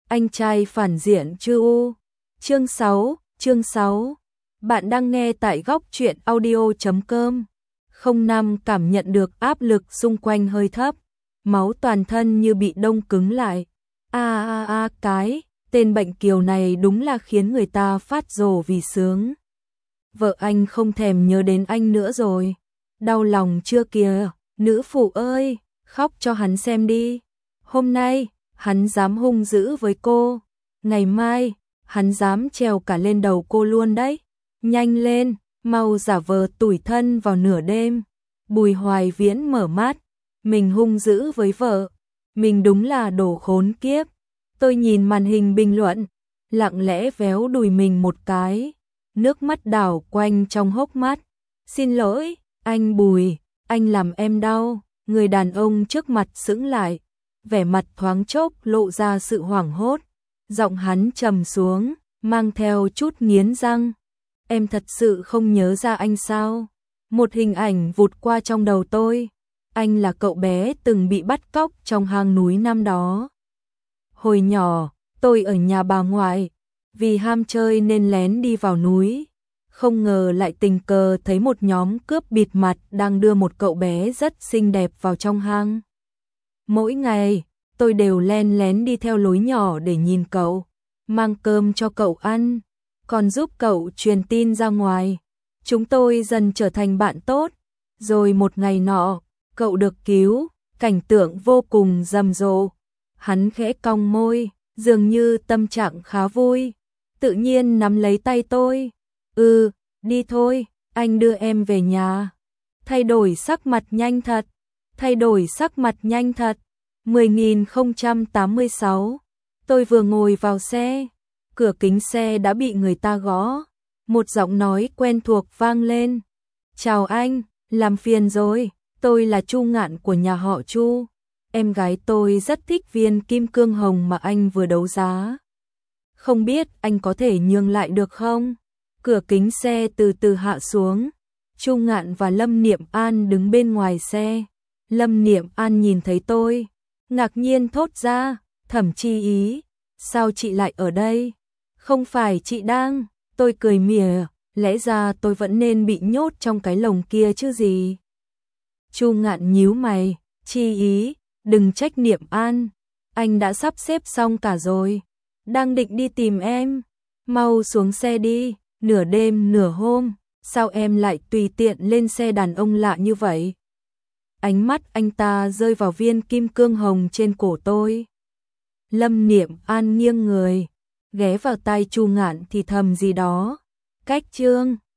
anh trai phản diện chưa u. Chương 6. Bạn đang nghe tại góc truyện audio.com. 05 cảm nhận được áp lực xung quanh hơi thấp, máu toàn thân như bị đông cứng lại. Cái tên bệnh kiều này đúng là khiến người ta phát rồ vì sướng. Vợ anh không thèm nhớ đến anh nữa rồi. Đau lòng chưa kìa, nữ phụ ơi, khóc cho hắn xem đi. Hôm nay, hắn dám hung dữ với cô. Ngày mai, hắn dám trèo cả lên đầu cô luôn đấy. Nhanh lên, mau giả vờ tủi thân vào nửa đêm. Bùi Hoài Viễn mở mắt. Mình hung dữ với vợ. Mình đúng là đồ khốn kiếp. Tôi nhìn màn hình bình luận, lặng lẽ véo đùi mình một cái. Nước mắt đảo quanh trong hốc mắt. Xin lỗi, anh Bùi, anh làm em đau. Người đàn ông trước mặt sững lại, vẻ mặt thoáng chốc lộ ra sự hoảng hốt. Giọng hắn trầm xuống, mang theo chút nghiến răng. Em thật sự không nhớ ra anh sao? Một hình ảnh vụt qua trong đầu tôi. Anh là cậu bé từng bị bắt cóc trong hang núi năm đó. Hồi nhỏ, tôi ở nhà bà ngoại, vì ham chơi nên lén đi vào núi. Không ngờ lại tình cờ thấy một nhóm cướp bịt mặt đang đưa một cậu bé rất xinh đẹp vào trong hang. Mỗi ngày, tôi đều len lén đi theo lối nhỏ để nhìn cậu, mang cơm cho cậu ăn, còn giúp cậu truyền tin ra ngoài. Chúng tôi dần trở thành bạn tốt. Rồi một ngày nọ, cậu được cứu, cảnh tượng vô cùng rầm rộ. Hắn khẽ cong môi, dường như tâm trạng khá vui, tự nhiên nắm lấy tay tôi. Đi thôi, anh đưa em về nhà. Thay đổi sắc mặt nhanh thật. 10.086. Tôi vừa ngồi vào xe, cửa kính xe đã bị người ta gõ. Một giọng nói quen thuộc vang lên. Chào anh, làm phiền rồi, tôi là Chu Ngạn của nhà họ Chu. Em gái tôi rất thích viên kim cương hồng mà anh vừa đấu giá. Không biết anh có thể nhường lại được không? Cửa kính xe từ từ hạ xuống. Chu Ngạn và Lâm Niệm An đứng bên ngoài xe. Lâm Niệm An nhìn thấy tôi, ngạc nhiên thốt ra, Thẩm Chi Ý, sao chị lại ở đây? Không phải chị đang... Tôi cười mỉa, lẽ ra tôi vẫn nên bị nhốt trong cái lồng kia chứ gì. Chu Ngạn nhíu mày, Chi Ý, đừng trách Niệm An, anh đã sắp xếp xong cả rồi, đang định đi tìm em. Mau xuống xe đi, nửa đêm nửa hôm, sao em lại tùy tiện lên xe đàn ông lạ như vậy? Ánh mắt anh ta rơi vào viên kim cương hồng trên cổ tôi. Lâm Niệm An nghiêng người, ghé vào tai Chu Ngạn thì thầm gì đó. Cách chương